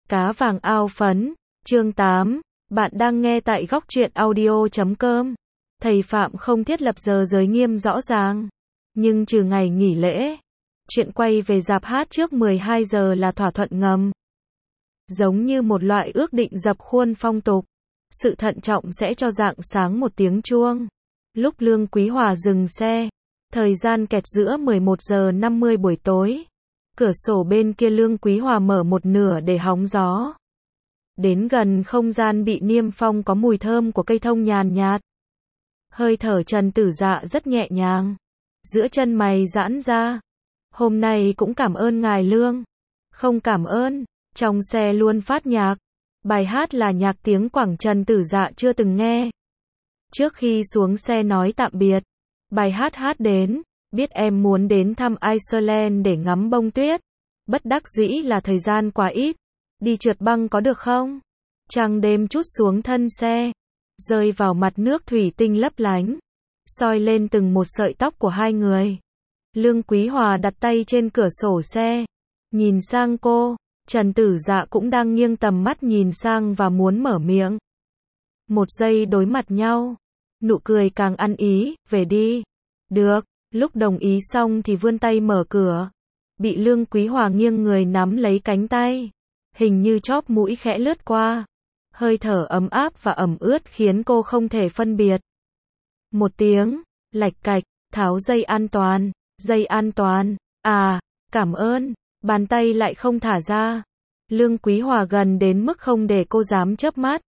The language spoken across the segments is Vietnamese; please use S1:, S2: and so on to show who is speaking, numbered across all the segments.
S1: Cá vàng ao phấn, chương 8, bạn đang nghe tại góc truyện audio.com. Thầy Phạm không thiết lập giờ giới nghiêm rõ ràng, nhưng trừ ngày nghỉ lễ, chuyện quay về rạp hát trước 12 giờ là thỏa thuận ngầm. Giống như một loại ước định dập khuôn phong tục, sự thận trọng sẽ cho rạng sáng một tiếng chuông. Lúc Lương Quý Hòa dừng xe, thời gian kẹt giữa 11 giờ 50 buổi tối. Cửa sổ bên kia Lương Quý Hòa mở một nửa để hóng gió. Đến gần không gian bị niêm phong có mùi thơm của cây thông nhàn nhạt. Hơi thở Trần Tử Dạ rất nhẹ nhàng. Giữa chân mày giãn ra. Hôm nay cũng cảm ơn ngài Lương. Không cảm ơn. Trong xe luôn phát nhạc. Bài hát là nhạc tiếng Quảng Trần Tử Dạ chưa từng nghe. Trước khi xuống xe nói tạm biệt, bài hát hát đến. Biết em muốn đến thăm Iceland để ngắm bông tuyết. Bất đắc dĩ là thời gian quá ít. Đi trượt băng có được không? Trăng đêm trút xuống thân xe, rơi vào mặt nước thủy tinh lấp lánh, soi lên từng một sợi tóc của hai người. Lương Quý Hòa đặt tay trên cửa sổ xe, nhìn sang cô. Trần Tử Dạ cũng đang nghiêng tầm mắt nhìn sang và muốn mở miệng. Một giây đối mặt nhau, nụ cười càng ăn ý. Về đi. Được. Lúc đồng ý xong thì vươn tay mở cửa. Bị Lương Quý Hòa nghiêng người nắm lấy cánh tay. Hình như chóp mũi khẽ lướt qua. Hơi thở ấm áp và ẩm ướt khiến cô không thể phân biệt. Một tiếng, lạch cạch, tháo dây an toàn. Dây an toàn. À, cảm ơn. Bàn tay lại không thả ra. Lương Quý Hòa gần đến mức không để cô dám chớp mắt.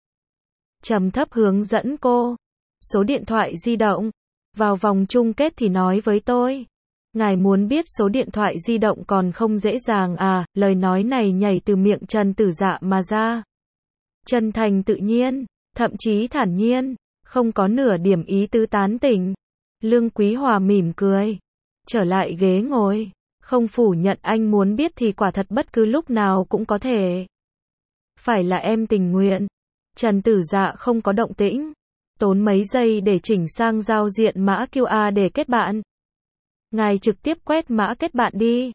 S1: Trầm thấp hướng dẫn cô. Số điện thoại di động. Vào vòng chung kết thì nói với tôi. Ngài muốn biết số điện thoại di động còn không dễ dàng à? Lời nói này nhảy từ miệng Trần Tử Dạ mà ra. Chân thành tự nhiên, thậm chí thản nhiên, không có nửa điểm ý tứ tán tỉnh. Lương Quý Hòa mỉm cười, trở lại ghế ngồi. Không phủ nhận anh muốn biết thì quả thật bất cứ lúc nào cũng có thể. Phải là em tình nguyện. Trần Tử Dạ không có động tĩnh. Tốn mấy giây để chỉnh sang giao diện mã QR để kết bạn. Ngài trực tiếp quét mã kết bạn đi.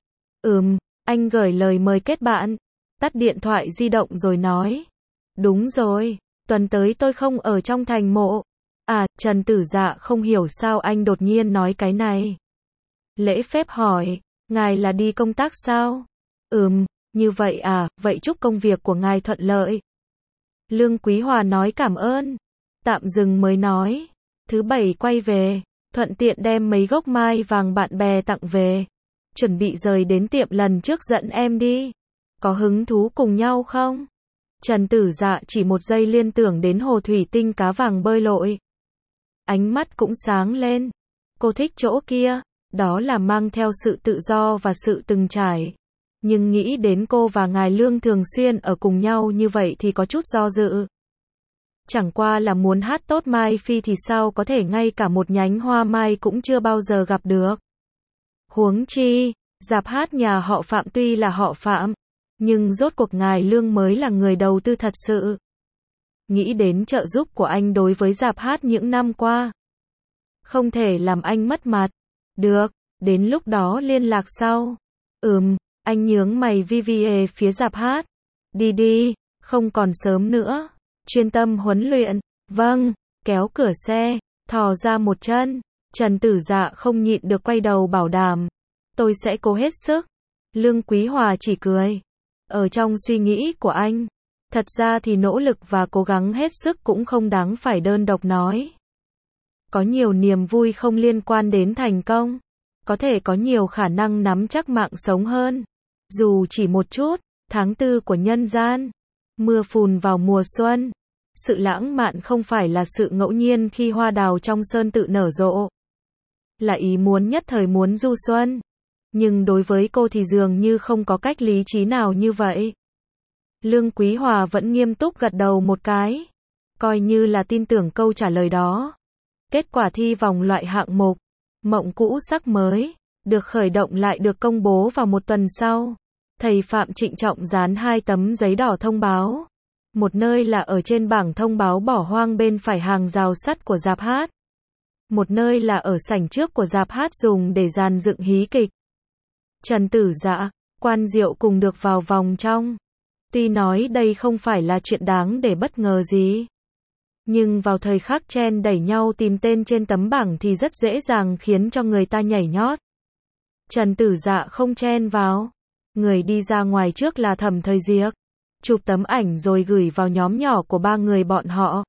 S1: Anh gửi lời mời kết bạn. Tắt điện thoại di động rồi nói. Đúng rồi, tuần tới tôi không ở trong thành mộ. À, Trần Tử Dạ không hiểu sao anh đột nhiên nói cái này. Lễ phép hỏi, ngài là đi công tác sao? Như vậy à, vậy chúc công việc của ngài thuận lợi. Lương Quý Hòa nói cảm ơn. Tạm dừng mới nói. Thứ bảy quay về. Thuận tiện đem mấy gốc mai vàng bạn bè tặng về. Chuẩn bị rời đến tiệm lần trước dẫn em đi. Có hứng thú cùng nhau không? Trần Tử Dạ chỉ một giây liên tưởng đến hồ thủy tinh cá vàng bơi lội. Ánh mắt cũng sáng lên. Cô thích chỗ kia. Đó là mang theo sự tự do và sự từng trải. Nhưng nghĩ đến cô và ngài Lương thường xuyên ở cùng nhau như vậy thì có chút do dự. Chẳng qua là muốn hát tốt Mai Phi thì sao có thể ngay cả một nhánh hoa mai cũng chưa bao giờ gặp được. Huống chi, rạp hát nhà họ Phạm tuy là họ Phạm, nhưng rốt cuộc ngài Lương mới là người đầu tư thật sự. Nghĩ đến trợ giúp của anh đối với rạp hát những năm qua. Không thể làm anh mất mặt. Được, đến lúc đó liên lạc sau. Anh nhướng mày về phía rạp hát. Đi, không còn sớm nữa. Chuyên tâm huấn luyện. Vâng, kéo cửa xe, thò ra một chân. Trần Tử Dạ không nhịn được quay đầu bảo đảm. Tôi sẽ cố hết sức. Lương Quý Hòa chỉ cười. Ở trong suy nghĩ của anh, thật ra thì nỗ lực và cố gắng hết sức cũng không đáng phải đơn độc nói. Có nhiều niềm vui không liên quan đến thành công. Có thể có nhiều khả năng nắm chắc mạng sống hơn. Dù chỉ một chút. Tháng 4 của nhân gian. Mưa phùn vào mùa xuân. Sự lãng mạn không phải là sự ngẫu nhiên khi hoa đào trong sơn tự nở rộ. Là ý muốn nhất thời muốn du xuân. Nhưng đối với cô thì dường như không có cách lý trí nào như vậy. Lương Quý Hòa vẫn nghiêm túc gật đầu một cái. Coi như là tin tưởng câu trả lời đó. Kết quả thi vòng loại hạng mục Mộng cũ sắc mới được khởi động lại được công bố vào một tuần sau. Thầy Phạm trịnh trọng dán 2 tấm giấy đỏ thông báo. Một nơi là ở trên bảng thông báo bỏ hoang bên phải hàng rào sắt của rạp hát. Một nơi là ở sảnh trước của rạp hát dùng để dàn dựng hí kịch. Trần Tử Dạ, Quan Diệu cùng được vào vòng trong. Tuy nói đây không phải là chuyện đáng để bất ngờ gì. Nhưng vào thời khắc chen đẩy nhau tìm tên trên tấm bảng thì rất dễ dàng khiến cho người ta nhảy nhót. Trần Tử Dạ không chen vào. Người đi ra ngoài trước là Thẩm Thời Diệp. Chụp tấm ảnh rồi gửi vào nhóm nhỏ của ba người bọn họ.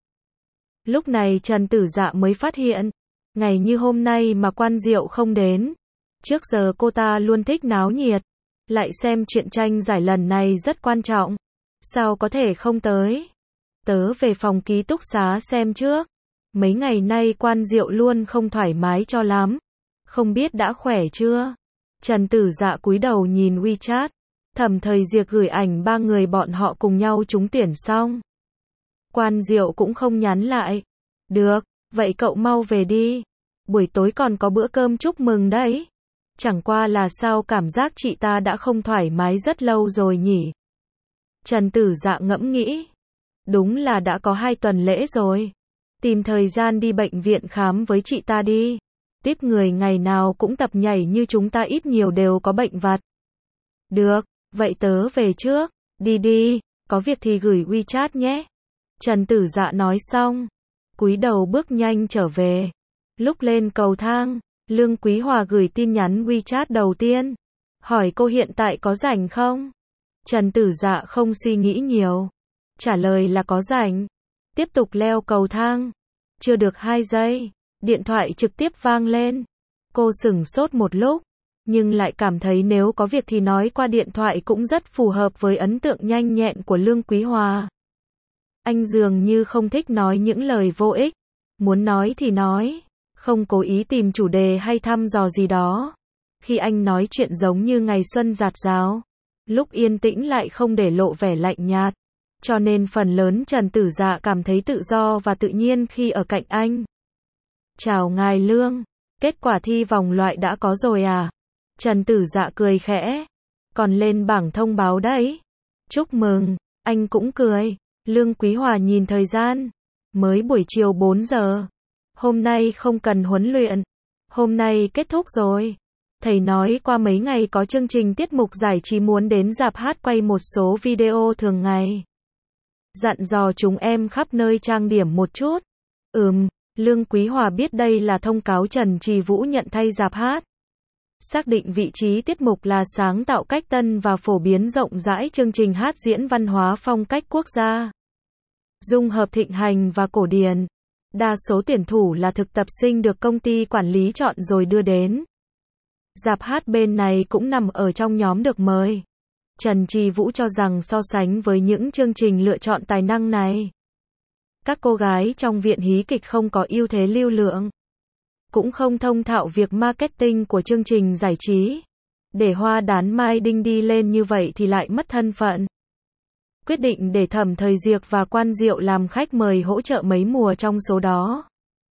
S1: Lúc này Trần Tử Dạ mới phát hiện. Ngày như hôm nay mà Quan Diệu không đến. Trước giờ cô ta luôn thích náo nhiệt. Lại xem chuyện tranh giải lần này rất quan trọng. Sao có thể không tới? Tớ về phòng ký túc xá xem trước. Mấy ngày nay Quan Diệu luôn không thoải mái cho lắm. Không biết đã khỏe chưa? Trần Tử Dạ cúi đầu nhìn WeChat. Thẩm Thời Diệp gửi ảnh ba người bọn họ cùng nhau trúng tuyển xong. Quan Diệu cũng không nhắn lại. Được, vậy cậu mau về đi. Buổi tối còn có bữa cơm chúc mừng đấy. Chẳng qua là sao cảm giác chị ta đã không thoải mái rất lâu rồi nhỉ? Trần Tử Dạ ngẫm nghĩ. Đúng là đã có 2 tuần lễ rồi. Tìm thời gian đi bệnh viện khám với chị ta đi. Tiếp người ngày nào cũng tập nhảy như chúng ta ít nhiều đều có bệnh vặt. Được, vậy tớ về trước. Đi đi, có việc thì gửi WeChat nhé. Trần Tử Dạ nói xong. Cúi đầu bước nhanh trở về. Lúc lên cầu thang, Lương Quý Hòa gửi tin nhắn WeChat đầu tiên. Hỏi cô hiện tại có rảnh không? Trần Tử Dạ không suy nghĩ nhiều. Trả lời là có rảnh. Tiếp tục leo cầu thang. Chưa được 2 giây. Điện thoại trực tiếp vang lên. Cô sửng sốt một lúc. Nhưng lại cảm thấy nếu có việc thì nói qua điện thoại cũng rất phù hợp với ấn tượng nhanh nhẹn của Lương Quý Hòa. Anh dường như không thích nói những lời vô ích. Muốn nói thì nói. Không cố ý tìm chủ đề hay thăm dò gì đó. Khi anh nói chuyện giống như ngày xuân rạt rào. Lúc yên tĩnh lại không để lộ vẻ lạnh nhạt. Cho nên phần lớn Trần Tử Dạ cảm thấy tự do và tự nhiên khi ở cạnh anh. Chào ngài Lương. Kết quả thi vòng loại đã có rồi à? Trần Tử Dạ cười khẽ. Còn lên bảng thông báo đấy. Chúc mừng. Anh cũng cười. Lương Quý Hòa nhìn thời gian. Mới buổi chiều 4 giờ. Hôm nay không cần huấn luyện. Hôm nay kết thúc rồi. Thầy nói qua mấy ngày có chương trình tiết mục giải trí muốn đến rạp hát quay một số video thường ngày. Dặn dò chúng em khắp nơi trang điểm một chút. Lương Quý Hòa biết đây là thông cáo Trần Trì Vũ nhận thay rạp hát. Xác định vị trí tiết mục là sáng tạo cách tân và phổ biến rộng rãi chương trình hát diễn văn hóa phong cách quốc gia. Dung hợp thịnh hành và cổ điển. Đa số tuyển thủ là thực tập sinh được công ty quản lý chọn rồi đưa đến. Rạp hát bên này cũng nằm ở trong nhóm được mời. Trần Trì Vũ cho rằng so sánh với những chương trình lựa chọn tài năng này, các cô gái trong viện hí kịch không có ưu thế lưu lượng. Cũng không thông thạo việc marketing của chương trình giải trí. Để Hoa Đán Mai Đinh đi lên như vậy thì lại mất thân phận. Quyết định để Thẩm Thời Diệp và Quan Diệu làm khách mời hỗ trợ mấy mùa trong số đó.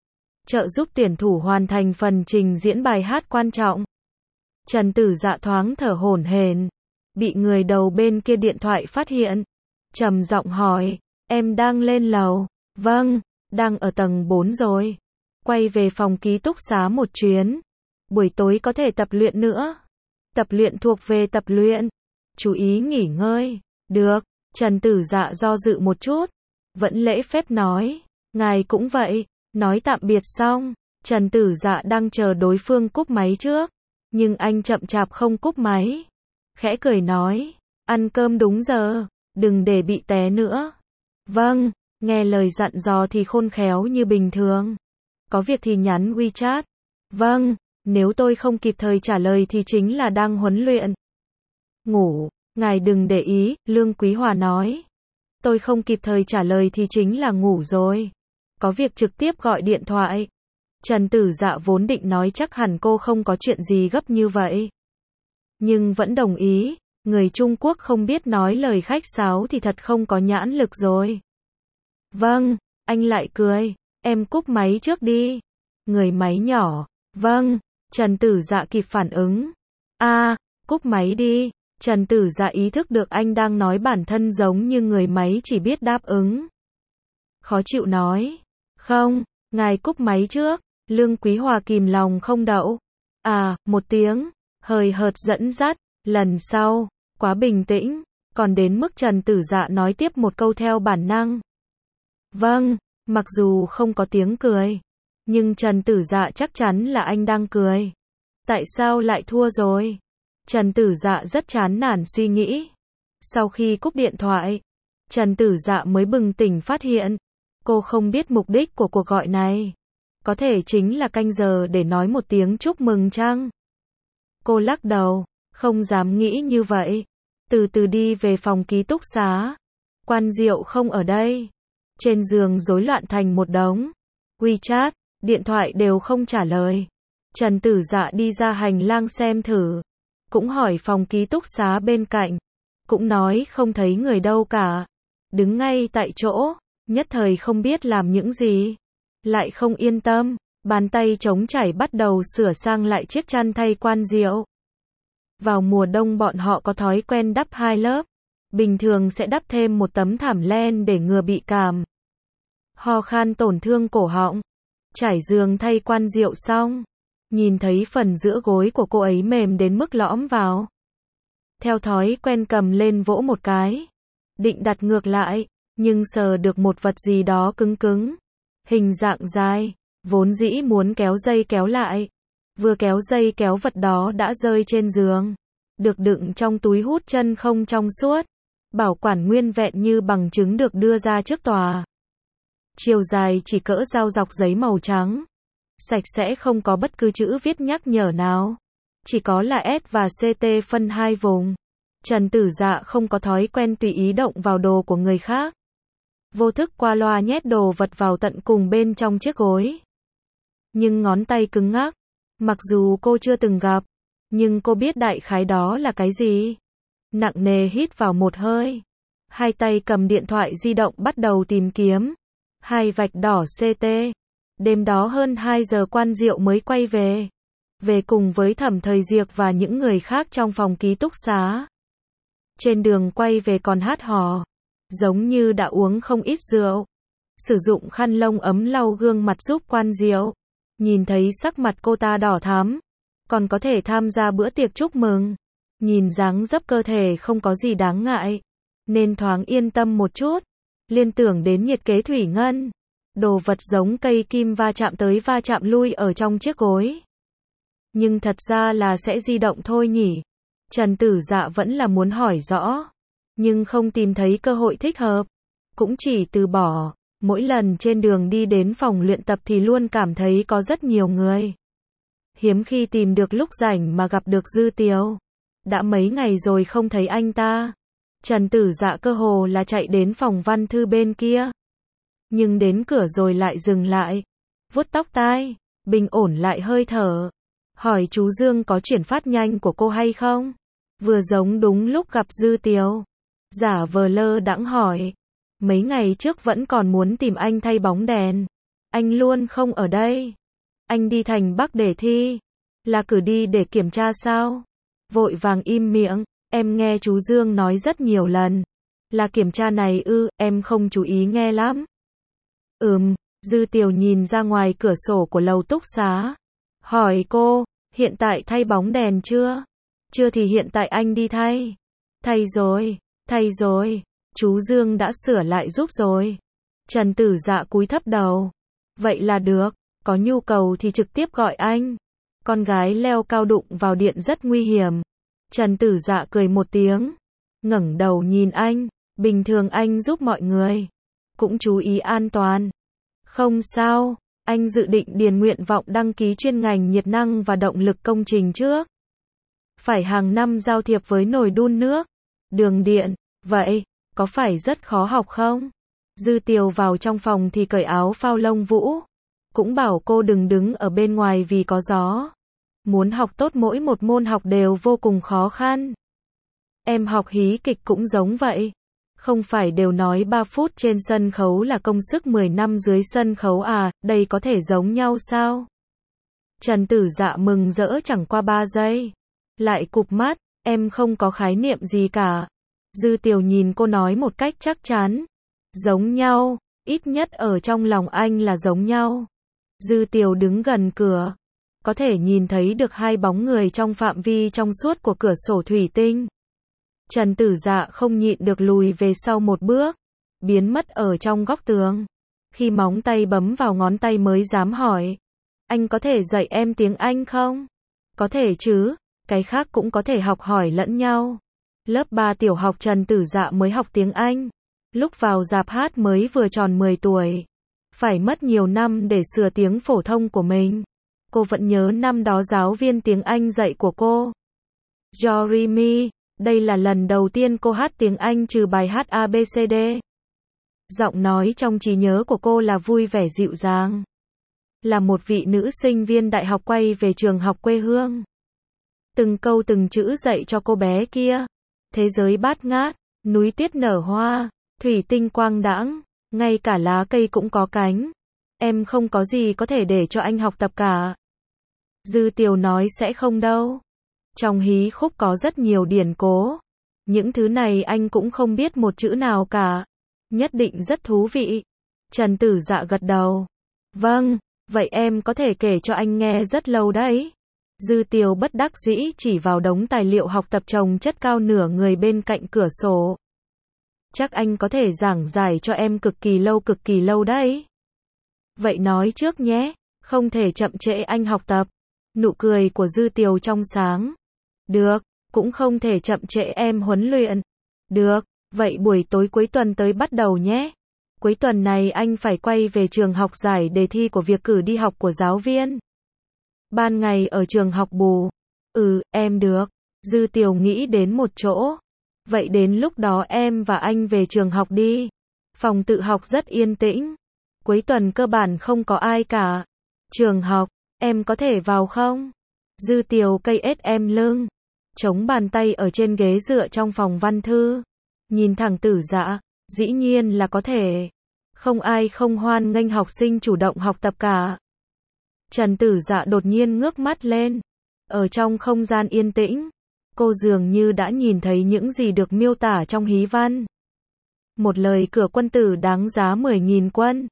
S1: Trợ giúp tuyển thủ hoàn thành phần trình diễn bài hát quan trọng. Trần Tử Dạ thoáng thở hổn hển. Bị người đầu bên kia điện thoại phát hiện. Trầm giọng hỏi, em đang lên lầu? Vâng, đang ở tầng 4 rồi. Quay về phòng ký túc xá một chuyến. Buổi tối có thể tập luyện nữa. Tập luyện thuộc về tập luyện. Chú ý nghỉ ngơi. Được. Trần Tử Dạ do dự một chút. Vẫn lễ phép nói. Ngài cũng vậy. Nói tạm biệt xong. Trần Tử Dạ đang chờ đối phương cúp máy trước. Nhưng anh chậm chạp không cúp máy. Khẽ cười nói. Ăn cơm đúng giờ. Đừng để bị té nữa. Vâng. Nghe lời dặn dò thì khôn khéo như bình thường. Có việc thì nhắn WeChat. Vâng. Nếu tôi không kịp thời trả lời thì chính là đang huấn luyện. Ngủ. Ngài đừng để ý, Lương Quý Hòa nói. Tôi không kịp thời trả lời thì chính là ngủ rồi. Có việc trực tiếp gọi điện thoại. Trần Tử Dạ vốn định nói chắc hẳn cô không có chuyện gì gấp như vậy. Nhưng vẫn đồng ý. Người Trung Quốc không biết nói lời khách sáo thì thật không có nhãn lực rồi. Vâng, anh lại cười. Em cúp máy trước đi. Người máy nhỏ. Vâng, Trần Tử Dạ kịp phản ứng. Cúp máy đi. Trần Tử Dạ ý thức được anh đang nói bản thân giống như người máy chỉ biết đáp ứng. Khó chịu nói. Không, ngài cúp máy trước. Lương Quý Hòa kìm lòng không đậu. Một tiếng. Hời hợt dẫn dắt. Lần sau. Quá bình tĩnh. còn đến mức Trần Tử Dạ nói tiếp một câu theo bản năng. Vâng, mặc dù không có tiếng cười, nhưng Trần Tử Dạ chắc chắn là anh đang cười. Tại sao lại thua rồi? Trần Tử Dạ rất chán nản suy nghĩ. Sau khi cúp điện thoại, Trần Tử Dạ mới bừng tỉnh phát hiện, cô không biết mục đích của cuộc gọi này. Có thể chính là canh giờ để nói một tiếng chúc mừng chăng? Cô lắc đầu, không dám nghĩ như vậy. Từ từ đi về phòng ký túc xá. Quan Diệu không ở đây. Trên giường rối loạn thành một đống. WeChat, điện thoại đều không trả lời. Trần Tử Dạ đi ra hành lang xem thử. Cũng hỏi phòng ký túc xá bên cạnh. Cũng nói không thấy người đâu cả. Đứng ngay tại chỗ, nhất thời không biết làm những gì. Lại không yên tâm, bàn tay trống chảy bắt đầu sửa sang lại chiếc chăn thay Quan Diệu. Vào mùa đông bọn họ có thói quen đắp 2 lớp. Bình thường sẽ đắp thêm một tấm thảm len để ngừa bị cảm. Ho khan tổn thương cổ họng. Trải giường thay Quan Diệu xong. Nhìn thấy phần giữa gối của cô ấy mềm đến mức lõm vào. Theo thói quen cầm lên vỗ một cái. Định đặt ngược lại, nhưng sờ được một vật gì đó cứng cứng. Hình dạng dài, vốn dĩ muốn kéo dây kéo lại. Vừa kéo dây kéo vật đó đã rơi trên giường. Được đựng trong túi hút chân không trong suốt. Bảo quản nguyên vẹn như bằng chứng được đưa ra trước tòa. Chiều dài chỉ cỡ dao dọc giấy màu trắng. Sạch sẽ không có bất cứ chữ viết nhắc nhở nào. Chỉ có là S và CT phân 2 vùng. Trần Tử Dạ không có thói quen tùy ý động vào đồ của người khác. Vô thức qua loa nhét đồ vật vào tận cùng bên trong chiếc gối. Nhưng ngón tay cứng ngắc. Mặc dù cô chưa từng gặp, nhưng cô biết đại khái đó là cái gì. Nặng nề hít vào một hơi. Hai tay cầm điện thoại di động bắt đầu tìm kiếm. 2 vạch đỏ CT. Đêm đó hơn 2 giờ Quan Diệu mới quay về. Về cùng với Thẩm Thời Diệc và những người khác trong phòng ký túc xá. Trên đường quay về còn hát hò. Giống như đã uống không ít rượu. Sử dụng khăn lông ấm lau gương mặt giúp Quan Diệu. Nhìn thấy sắc mặt cô ta đỏ thắm. Còn có thể tham gia bữa tiệc chúc mừng. Nhìn dáng dấp cơ thể không có gì đáng ngại. Nên thoáng yên tâm một chút. Liên tưởng đến nhiệt kế thủy ngân. Đồ vật giống cây kim va chạm tới va chạm lui ở trong chiếc gối. Nhưng thật ra là sẽ di động thôi nhỉ. Trần Tử Dạ vẫn là muốn hỏi rõ. Nhưng không tìm thấy cơ hội thích hợp. Cũng chỉ từ bỏ. Mỗi lần trên đường đi đến phòng luyện tập thì luôn cảm thấy có rất nhiều người. Hiếm khi tìm được lúc rảnh mà gặp được Dư Tiếu. Đã mấy ngày rồi không thấy anh ta. Trần Tử Dạ cơ hồ là chạy đến phòng văn thư bên kia. Nhưng đến cửa rồi lại dừng lại. Vuốt tóc tai, bình ổn lại hơi thở. Hỏi chú Dương có chuyển phát nhanh của cô hay không? Vừa giống đúng lúc gặp Dư Tiếu. Giả vờ lơ đãng hỏi. Mấy ngày trước vẫn còn muốn tìm anh thay bóng đèn. Anh luôn không ở đây. Anh đi thành Bắc để thi. Là cử đi để kiểm tra sao? Vội vàng im miệng. Em nghe chú Dương nói rất nhiều lần. Là kiểm tra này ư, em không chú ý nghe lắm. Dư Tiều nhìn ra ngoài cửa sổ của lầu túc xá. Hỏi cô, hiện tại thay bóng đèn chưa? Chưa thì hiện tại anh đi thay. Thay rồi. Chú Dương đã sửa lại giúp rồi. Trần Tử Dạ cúi thấp đầu. Vậy là được, có nhu cầu thì trực tiếp gọi anh. Con gái leo cao đụng vào điện rất nguy hiểm. Trần Tử Dạ cười một tiếng. Ngẩng đầu nhìn anh. Bình thường anh giúp mọi người. Cũng chú ý an toàn. Không sao, anh dự định điền nguyện vọng đăng ký chuyên ngành nhiệt năng và động lực công trình trước. Phải hàng năm giao thiệp với nồi đun nước, đường điện. Vậy, có phải rất khó học không? Dư Tiều vào trong phòng thì cởi áo phao lông vũ. Cũng bảo cô đừng đứng ở bên ngoài vì có gió. Muốn học tốt mỗi một môn học đều vô cùng khó khăn. Em học hí kịch cũng giống vậy. Không phải đều nói 3 phút trên sân khấu là công sức 10 năm dưới sân khấu à, đây có thể giống nhau sao? Trần Tử Dạ mừng rỡ chẳng qua 3 giây. Lại cụp mắt, em không có khái niệm gì cả. Dư Tiều nhìn cô nói một cách chắc chắn. Giống nhau, ít nhất ở trong lòng anh là giống nhau. Dư Tiều đứng gần cửa. Có thể nhìn thấy được 2 bóng người trong phạm vi trong suốt của cửa sổ thủy tinh. Trần Tử Dạ không nhịn được lùi về sau một bước, biến mất ở trong góc tường. Khi móng tay bấm vào ngón tay mới dám hỏi. Anh có thể dạy em tiếng Anh không? Có thể chứ, cái khác cũng có thể học hỏi lẫn nhau. Lớp 3 tiểu học Trần Tử Dạ mới học tiếng Anh. Lúc vào rạp hát mới vừa tròn 10 tuổi. Phải mất nhiều năm để sửa tiếng phổ thông của mình. Cô vẫn nhớ năm đó giáo viên tiếng Anh dạy của cô. Jeremy, đây là lần đầu tiên cô hát tiếng Anh trừ bài hát ABCD. Giọng nói trong trí nhớ của cô là vui vẻ dịu dàng. Là một vị nữ sinh viên đại học quay về trường học quê hương. Từng câu từng chữ dạy cho cô bé kia. Thế giới bát ngát, núi tuyết nở hoa, thủy tinh quang đãng, ngay cả lá cây cũng có cánh. Em không có gì có thể để cho anh học tập cả. Dư Tiều nói sẽ không đâu. Trong hí khúc có rất nhiều điển cố. Những thứ này anh cũng không biết một chữ nào cả. Nhất định rất thú vị. Trần Tử Dạ gật đầu. Vâng, vậy em có thể kể cho anh nghe rất lâu đấy. Dư Tiều bất đắc dĩ chỉ vào đống tài liệu học tập chồng chất cao nửa người bên cạnh cửa sổ. Chắc anh có thể giảng giải cho em cực kỳ lâu đấy. Vậy nói trước nhé, không thể chậm trễ anh học tập. Nụ cười của Dư Tiều trong sáng. Được, cũng không thể chậm trễ em huấn luyện. Được, vậy buổi tối cuối tuần tới bắt đầu nhé. Cuối tuần này anh phải quay về trường học giải đề thi của việc cử đi học của giáo viên. Ban ngày ở trường học bù. Em được. Dư Tiều nghĩ đến một chỗ. Vậy đến lúc đó em và anh về trường học đi. Phòng tự học rất yên tĩnh. Cuối tuần cơ bản không có ai cả. Trường học, em có thể vào không? Dư Tiều cây ết em lưng. Chống bàn tay ở trên ghế dựa trong phòng văn thư. Nhìn thẳng Tử Dạ, dĩ nhiên là có thể. Không ai không hoan nghênh học sinh chủ động học tập cả. Trần Tử Dạ đột nhiên ngước mắt lên. Ở trong không gian yên tĩnh, cô dường như đã nhìn thấy những gì được miêu tả trong hí văn. Một lời cửa quân tử đáng giá 10.000 quân.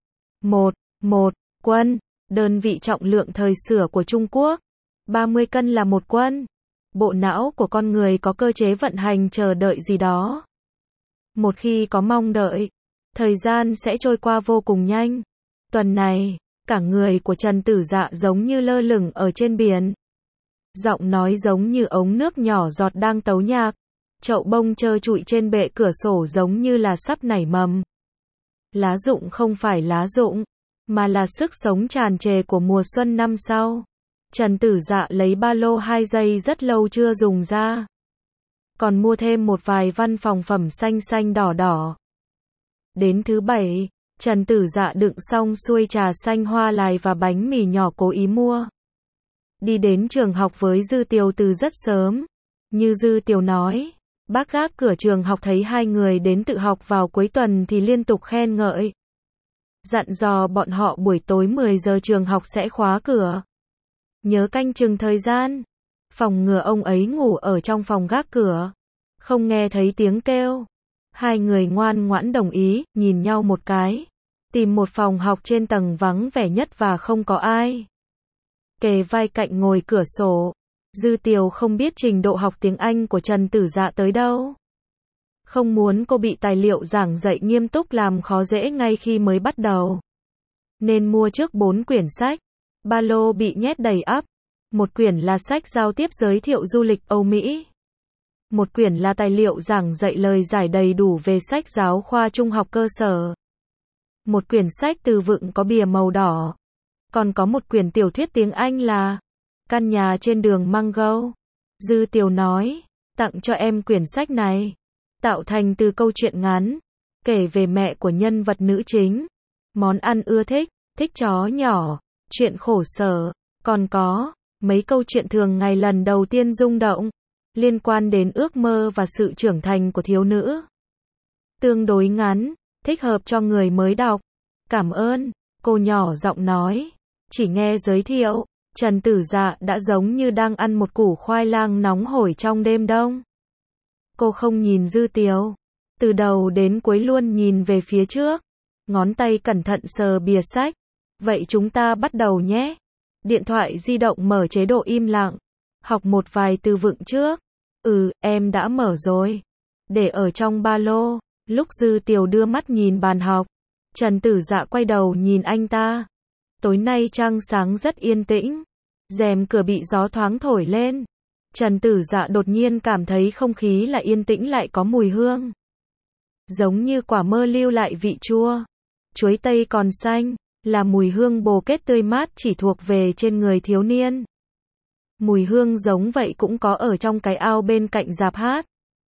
S1: Một quân, đơn vị trọng lượng thời xưa của Trung Quốc. 30 cân là một quân. Bộ não của con người có cơ chế vận hành chờ đợi gì đó. Một khi có mong đợi, thời gian sẽ trôi qua vô cùng nhanh. Tuần này, cả người của Trần Tử Dạ giống như lơ lửng ở trên biển. Giọng nói giống như ống nước nhỏ giọt đang tấu nhạc. Chậu bông trơ trụi trên bệ cửa sổ giống như là sắp nảy mầm. Lá rụng không phải lá rụng, mà là sức sống tràn trề của mùa xuân năm sau. Trần Tử Dạ lấy ba lô 2 giây rất lâu chưa dùng ra. Còn mua thêm một vài văn phòng phẩm xanh xanh đỏ đỏ. Đến thứ 7, Trần Tử Dạ đựng xong xuôi trà xanh hoa lài và bánh mì nhỏ cố ý mua. Đi đến trường học với Dư Tiều từ rất sớm. Như Dư Tiều nói, bác gác cửa trường học thấy hai người đến tự học vào cuối tuần thì liên tục khen ngợi. Dặn dò bọn họ buổi tối 10 giờ trường học sẽ khóa cửa. Nhớ canh chừng thời gian. Phòng ngừa ông ấy ngủ ở trong phòng gác cửa. Không nghe thấy tiếng kêu. Hai người ngoan ngoãn đồng ý, nhìn nhau một cái. Tìm một phòng học trên tầng vắng vẻ nhất và không có ai. Kề vai cạnh ngồi cửa sổ. Dư Tiều không biết trình độ học tiếng Anh của Trần Tử Dạ tới đâu. Không muốn cô bị tài liệu giảng dạy nghiêm túc làm khó dễ ngay khi mới bắt đầu. Nên mua trước 4 quyển sách. Ba lô bị nhét đầy ắp. Một quyển là sách giao tiếp giới thiệu du lịch Âu Mỹ. Một quyển là tài liệu giảng dạy lời giải đầy đủ về sách giáo khoa trung học cơ sở. Một quyển sách từ vựng có bìa màu đỏ. Còn có một quyển tiểu thuyết tiếng Anh là Căn nhà trên đường Mango. Dư Tiều nói, tặng cho em quyển sách này. Tạo thành từ câu chuyện ngắn, kể về mẹ của nhân vật nữ chính. Món ăn ưa thích, thích chó nhỏ, chuyện khổ sở. Còn có mấy câu chuyện thường ngày lần đầu tiên rung động, liên quan đến ước mơ và sự trưởng thành của thiếu nữ. Tương đối ngắn, thích hợp cho người mới đọc. Cảm ơn, cô nhỏ giọng nói. Chỉ nghe giới thiệu, Trần Tử Dạ đã giống như đang ăn một củ khoai lang nóng hổi trong đêm đông. Cô không nhìn Dư Tiều. Từ đầu đến cuối luôn nhìn về phía trước. Ngón tay cẩn thận sờ bìa sách. Vậy chúng ta bắt đầu nhé. Điện thoại di động mở chế độ im lặng. Học một vài từ vựng trước. Em đã mở rồi. để ở trong ba lô. Lúc Dư Tiều đưa mắt nhìn bàn học, Trần Tử Dạ quay đầu nhìn anh ta. Tối nay trăng sáng rất yên tĩnh, rèm cửa bị gió thoáng thổi lên. Trần Tử Dạ đột nhiên cảm thấy không khí lại yên tĩnh lại có mùi hương. Giống như quả mơ lưu lại vị chua, chuối tây còn xanh, là mùi hương bồ kết tươi mát chỉ thuộc về trên người thiếu niên. Mùi hương giống vậy cũng có ở trong cái ao bên cạnh rạp hát.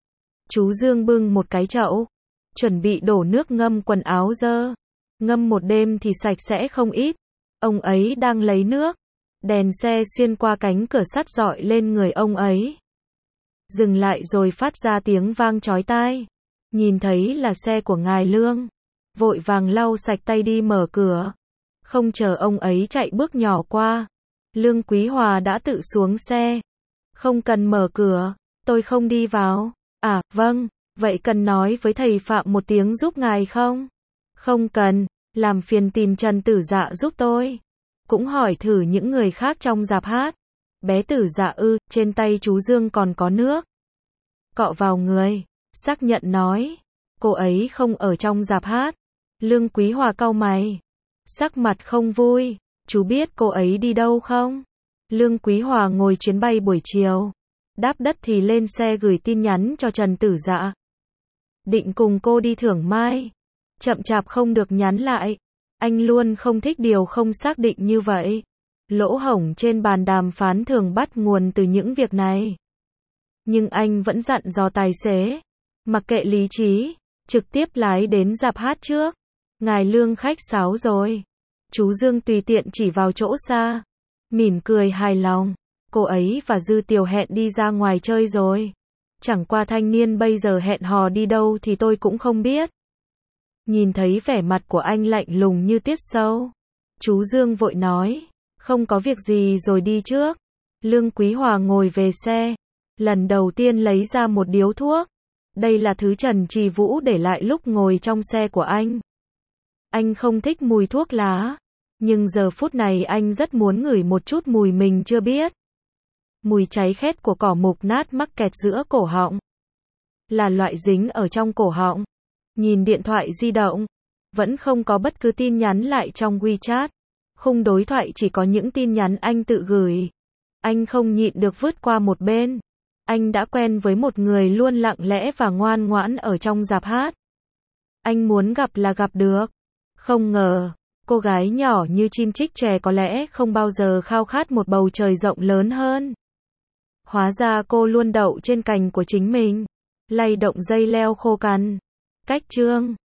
S1: Chú Dương bưng một cái chậu, chuẩn bị đổ nước ngâm quần áo dơ. Ngâm một đêm thì sạch sẽ không ít. Ông ấy đang lấy nước. Đèn xe xuyên qua cánh cửa sắt rọi lên người ông ấy. Dừng lại rồi phát ra tiếng vang chói tai. Nhìn thấy là xe của ngài Lương. Vội vàng lau sạch tay đi mở cửa. Không chờ ông ấy chạy bước nhỏ qua. Lương Quý Hòa đã tự xuống xe. Không cần mở cửa, tôi không đi vào. À, vâng, vậy cần nói với thầy Phạm một tiếng giúp ngài không? Không cần, làm phiền tìm Trần Tử Dạ giúp tôi. Cũng hỏi thử những người khác trong rạp hát. Bé Tử Dạ trên tay chú Dương còn có nước. Cọ vào người, xác nhận nói. Cô ấy không ở trong rạp hát. Lương Quý Hòa cau mày. Sắc mặt không vui. Chú biết cô ấy đi đâu không? Lương Quý Hòa ngồi chuyến bay buổi chiều. Đáp đất thì lên xe gửi tin nhắn cho Trần Tử Dạ. Định cùng cô đi thưởng mai. Chậm chạp không được nhắn lại. Anh luôn không thích điều không xác định như vậy. Lỗ hổng trên bàn đàm phán thường bắt nguồn từ những việc này. Nhưng anh vẫn dặn dò tài xế. Mặc kệ lý trí, trực tiếp lái đến rạp hát trước. Ngài Lương khách sáo rồi. Chú Dương tùy tiện chỉ vào chỗ xa. Mỉm cười hài lòng. Cô ấy và Dư Tiều hẹn đi ra ngoài chơi rồi. Chẳng qua thanh niên bây giờ hẹn hò đi đâu thì tôi cũng không biết. Nhìn thấy vẻ mặt của anh lạnh lùng như tiết sâu. Chú Dương vội nói. Không có việc gì rồi đi trước. Lương Quý Hòa ngồi về xe. Lần đầu tiên lấy ra một điếu thuốc. Đây là thứ Trần Trì Vũ để lại lúc ngồi trong xe của anh. Anh không thích mùi thuốc lá. Nhưng giờ phút này anh rất muốn ngửi một chút mùi mình chưa biết. Mùi cháy khét của cỏ mục nát mắc kẹt giữa cổ họng. Là loại dính ở trong cổ họng. Nhìn điện thoại di động. Vẫn không có bất cứ tin nhắn lại trong WeChat. Khung đối thoại chỉ có những tin nhắn anh tự gửi. Anh không nhịn được vứt qua một bên. Anh đã quen với một người luôn lặng lẽ và ngoan ngoãn ở trong rạp hát. Anh muốn gặp là gặp được. Không ngờ, cô gái nhỏ như chim chích chòe có lẽ không bao giờ khao khát một bầu trời rộng lớn hơn. Hóa ra cô luôn đậu trên cành của chính mình. Lay động dây leo khô cằn. Cách chương